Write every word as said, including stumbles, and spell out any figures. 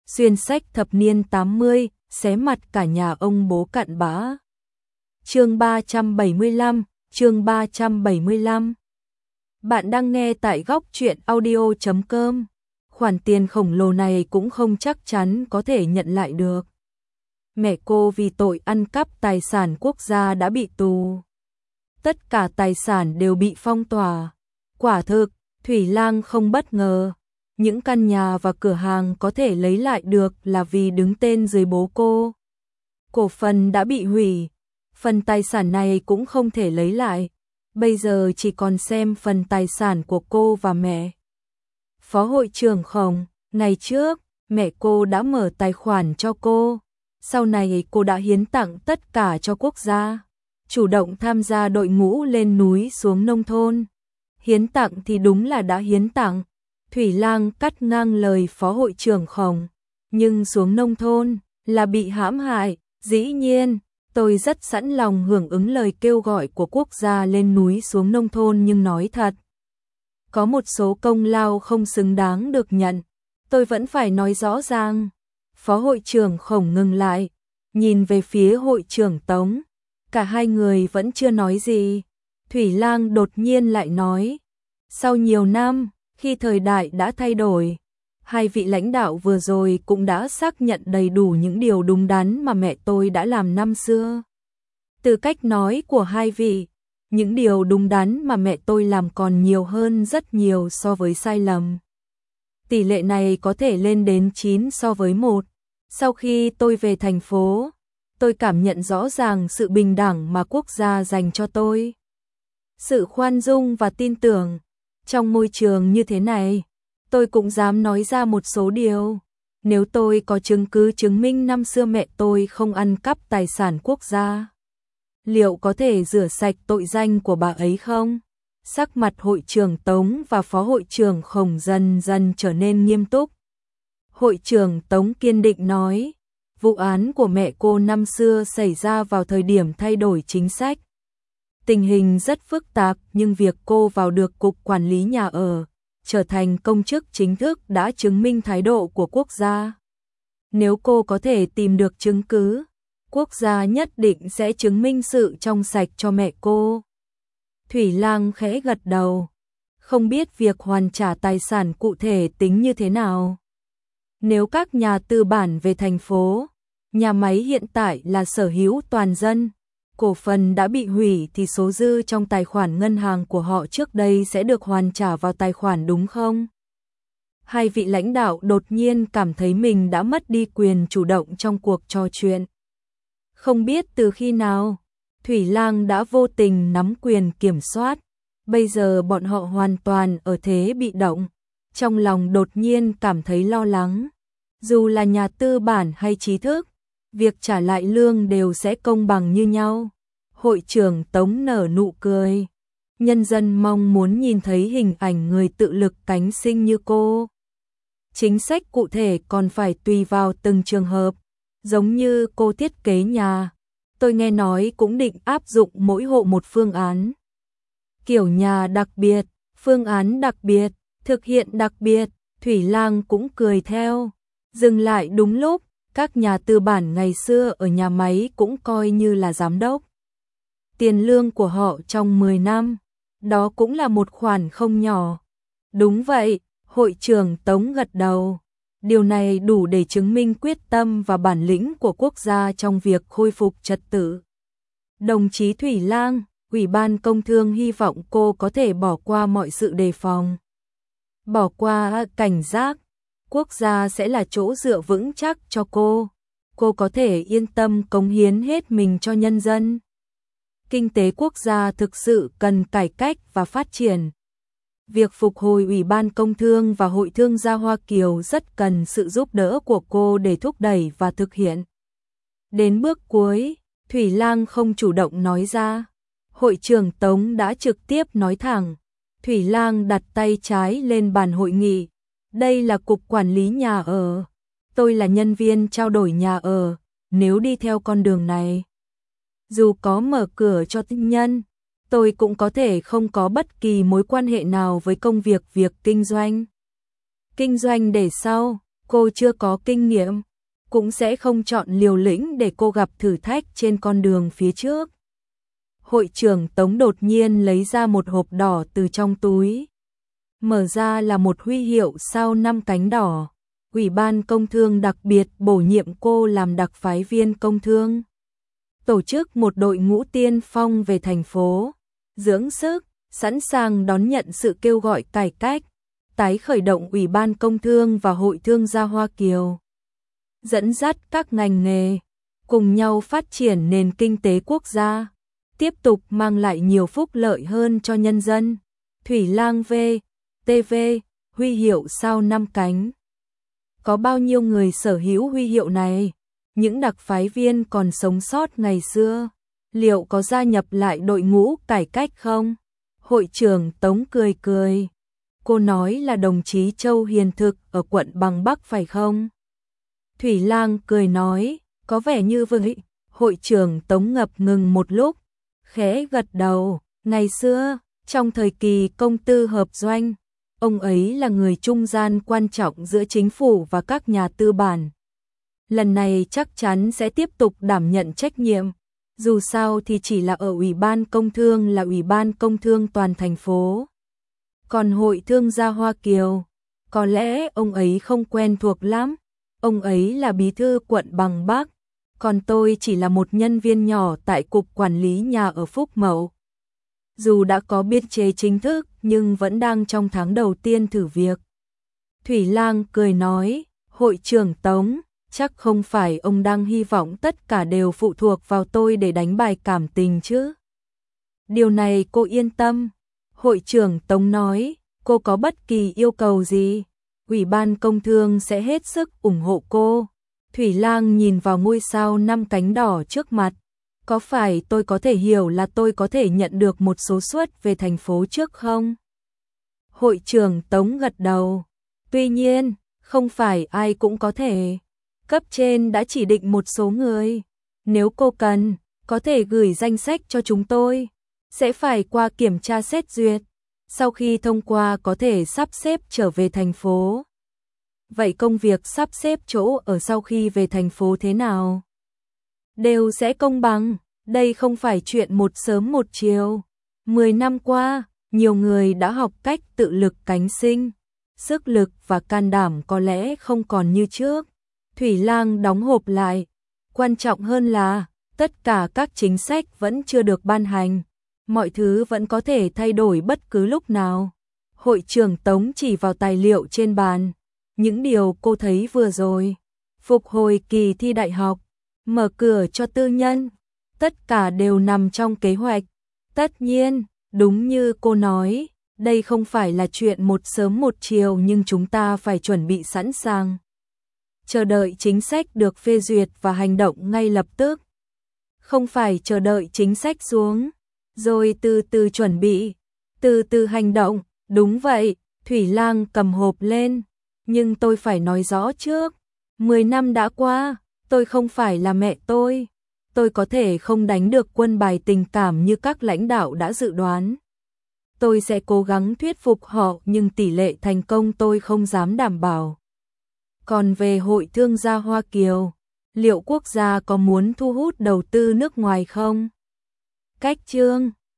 xuyên sách thập niên tám mươi, xé mặt cả nhà ông bố cặn bã. Chương ba trăm bảy mươi lăm, chương ba trăm bảy mươi lăm. Bạn đang nghe tại góc truyện audio chấm com. Khoản tiền khổng lồ này cũng không chắc chắn có thể nhận lại được. Mẹ cô vì tội ăn cắp tài sản quốc gia đã bị tù. Tất cả tài sản đều bị phong tỏa. Quả thực, Thủy Lang không bất ngờ. Những căn nhà và cửa hàng có thể lấy lại được là vì đứng tên dưới bố cô. Cổ phần đã bị hủy. Phần tài sản này cũng không thể lấy lại. Bây giờ chỉ còn xem phần tài sản của cô và mẹ. Phó hội trưởng Khổng, ngày trước, mẹ cô đã mở tài khoản cho cô. Sau này cô đã hiến tặng tất cả cho quốc gia. Chủ động tham gia đội ngũ lên núi xuống nông thôn. Hiến tặng thì đúng là đã hiến tặng. Thủy Lang cắt ngang lời phó hội trưởng Khổng. Nhưng xuống nông thôn là bị hãm hại. Dĩ nhiên, tôi rất sẵn lòng hưởng ứng lời kêu gọi của quốc gia lên núi xuống nông thôn, nhưng nói thật, có một số công lao không xứng đáng được nhận. Tôi vẫn phải nói rõ ràng. Phó hội trưởng Khổng ngừng lại, nhìn về phía hội trưởng Tống. Cả hai người vẫn chưa nói gì. Thủy Lang đột nhiên lại nói, sau nhiều năm, khi thời đại đã thay đổi, hai vị lãnh đạo vừa rồi cũng đã xác nhận đầy đủ những điều đúng đắn mà mẹ tôi đã làm năm xưa. Từ cách nói của hai vị, những điều đúng đắn mà mẹ tôi làm còn nhiều hơn rất nhiều so với sai lầm. Tỷ lệ này có thể lên đến chín so với một. Sau khi tôi về thành phố, tôi cảm nhận rõ ràng sự bình đẳng mà quốc gia dành cho tôi. Sự khoan dung và tin tưởng. Trong môi trường như thế này, tôi cũng dám nói ra một số điều. Nếu tôi có chứng cứ chứng minh năm xưa mẹ tôi không ăn cắp tài sản quốc gia, liệu có thể rửa sạch tội danh của bà ấy không? Sắc mặt hội trưởng Tống và phó hội trưởng Khổng dần dần trở nên nghiêm túc. Hội trưởng Tống kiên định nói, vụ án của mẹ cô năm xưa xảy ra vào thời điểm thay đổi chính sách. Tình hình rất phức tạp, nhưng việc cô vào được Cục Quản lý Nhà ở, trở thành công chức chính thức đã chứng minh thái độ của quốc gia. Nếu cô có thể tìm được chứng cứ, quốc gia nhất định sẽ chứng minh sự trong sạch cho mẹ cô. Thủy Lang khẽ gật đầu, không biết việc hoàn trả tài sản cụ thể tính như thế nào. Nếu các nhà tư bản về thành phố, nhà máy hiện tại là sở hữu toàn dân, cổ phần đã bị hủy thì số dư trong tài khoản ngân hàng của họ trước đây sẽ được hoàn trả vào tài khoản đúng không? Hai vị lãnh đạo đột nhiên cảm thấy mình đã mất đi quyền chủ động trong cuộc trò chuyện. Không biết từ khi nào, Thủy Lang đã vô tình nắm quyền kiểm soát. Bây giờ bọn họ hoàn toàn ở thế bị động. Trong lòng đột nhiên cảm thấy lo lắng. Dù là nhà tư bản hay trí thức, việc trả lại lương đều sẽ công bằng như nhau. Hội trưởng Tống nở nụ cười. Nhân dân mong muốn nhìn thấy hình ảnh người tự lực cánh sinh như cô. Chính sách cụ thể còn phải tùy vào từng trường hợp. Giống như cô thiết kế nhà, tôi nghe nói cũng định áp dụng mỗi hộ một phương án. Kiểu nhà đặc biệt, phương án đặc biệt, thực hiện đặc biệt. Thủy Lang cũng cười theo. Dừng lại đúng lúc, các nhà tư bản ngày xưa ở nhà máy cũng coi như là giám đốc. Tiền lương của họ trong mười năm, đó cũng là một khoản không nhỏ. Đúng vậy, hội trưởng Tống gật đầu. Điều này đủ để chứng minh quyết tâm và bản lĩnh của quốc gia trong việc khôi phục trật tự. Đồng chí Thủy Lang, Ủy ban Công Thương hy vọng cô có thể bỏ qua mọi sự đề phòng. Bỏ qua cảnh giác, quốc gia sẽ là chỗ dựa vững chắc cho cô. Cô có thể yên tâm cống hiến hết mình cho nhân dân. Kinh tế quốc gia thực sự cần cải cách và phát triển. Việc phục hồi Ủy ban Công Thương và Hội Thương gia Hoa Kiều rất cần sự giúp đỡ của cô để thúc đẩy và thực hiện. Đến bước cuối, Thủy Lang không chủ động nói ra. Hội trưởng Tống đã trực tiếp nói thẳng. Thủy Lang đặt tay trái lên bàn hội nghị. Đây là Cục Quản lý Nhà ở. Tôi là nhân viên trao đổi nhà ở. Nếu đi theo con đường này, dù có mở cửa cho tư nhân, tôi cũng có thể không có bất kỳ mối quan hệ nào với công việc việc kinh doanh. Kinh doanh để sau, cô chưa có kinh nghiệm, cũng sẽ không chọn liều lĩnh để cô gặp thử thách trên con đường phía trước. Hội trưởng Tống đột nhiên lấy ra một hộp đỏ từ trong túi. Mở ra là một huy hiệu sao năm cánh đỏ. Ủy ban Công Thương đặc biệt bổ nhiệm cô làm đặc phái viên công thương. Tổ chức một đội ngũ tiên phong về thành phố, dưỡng sức, sẵn sàng đón nhận sự kêu gọi cải cách, tái khởi động Ủy ban Công Thương và Hội Thương gia Hoa Kiều. Dẫn dắt các ngành nghề, cùng nhau phát triển nền kinh tế quốc gia, tiếp tục mang lại nhiều phúc lợi hơn cho nhân dân. Thủy Lang V, tê vê, huy hiệu sao năm cánh. Có bao nhiêu người sở hữu huy hiệu này? Những đặc phái viên còn sống sót ngày xưa, liệu có gia nhập lại đội ngũ cải cách không? Hội trưởng Tống cười cười. Cô nói là đồng chí Châu Hiền Thực ở quận Bằng Bắc phải không? Thủy Lang cười nói, có vẻ như vậy. Hội trưởng Tống ngập ngừng một lúc, khẽ gật đầu. Ngày xưa, trong thời kỳ công tư hợp doanh, ông ấy là người trung gian quan trọng giữa chính phủ và các nhà tư bản. Lần này chắc chắn sẽ tiếp tục đảm nhận trách nhiệm, dù sao thì chỉ là ở Ủy ban Công Thương là Ủy ban Công Thương toàn thành phố. Còn Hội Thương gia Hoa Kiều, có lẽ ông ấy không quen thuộc lắm, ông ấy là bí thư quận Bằng Bắc, còn tôi chỉ là một nhân viên nhỏ tại Cục Quản lý Nhà ở Phúc Mậu. Dù đã có biên chế chính thức nhưng vẫn đang trong tháng đầu tiên thử việc. Thủy Lang cười nói, Hội trưởng Tống, chắc không phải ông đang hy vọng tất cả đều phụ thuộc vào tôi để đánh bài cảm tình chứ? Điều này cô yên tâm. Hội trưởng Tống nói, cô có bất kỳ yêu cầu gì, Ủy ban Công Thương sẽ hết sức ủng hộ cô. Thủy Lang nhìn vào ngôi sao năm cánh đỏ trước mặt. Có phải tôi có thể hiểu là tôi có thể nhận được một số suất về thành phố trước không? Hội trưởng Tống gật đầu. Tuy nhiên, không phải ai cũng có thể. Cấp trên đã chỉ định một số người. Nếu cô cần, có thể gửi danh sách cho chúng tôi. Sẽ phải qua kiểm tra xét duyệt. Sau khi thông qua có thể sắp xếp trở về thành phố. Vậy công việc sắp xếp chỗ ở sau khi về thành phố thế nào? Đều sẽ công bằng, đây không phải chuyện một sớm một chiều. Mười năm qua, nhiều người đã học cách tự lực cánh sinh. Sức lực và can đảm có lẽ không còn như trước. Thủy Lang đóng hộp lại. Quan trọng hơn là, tất cả các chính sách vẫn chưa được ban hành. Mọi thứ vẫn có thể thay đổi bất cứ lúc nào. Hội trưởng Tống chỉ vào tài liệu trên bàn. Những điều cô thấy vừa rồi. Phục hồi kỳ thi đại học. Mở cửa cho tư nhân. Tất cả đều nằm trong kế hoạch. Tất nhiên, đúng như cô nói, đây không phải là chuyện một sớm một chiều nhưng chúng ta phải chuẩn bị sẵn sàng. Chờ đợi chính sách được phê duyệt và hành động ngay lập tức. Không phải chờ đợi chính sách xuống, rồi từ từ chuẩn bị, từ từ hành động. Đúng vậy, Thủy Lang cầm hộp lên. Nhưng tôi phải nói rõ trước, mười năm đã qua, tôi không phải là mẹ tôi. Tôi có thể không đánh được quân bài tình cảm như các lãnh đạo đã dự đoán. Tôi sẽ cố gắng thuyết phục họ nhưng tỷ lệ thành công tôi không dám đảm bảo. Còn về Hội Thương gia Hoa Kiều, liệu quốc gia có muốn thu hút đầu tư nước ngoài không? Cách chương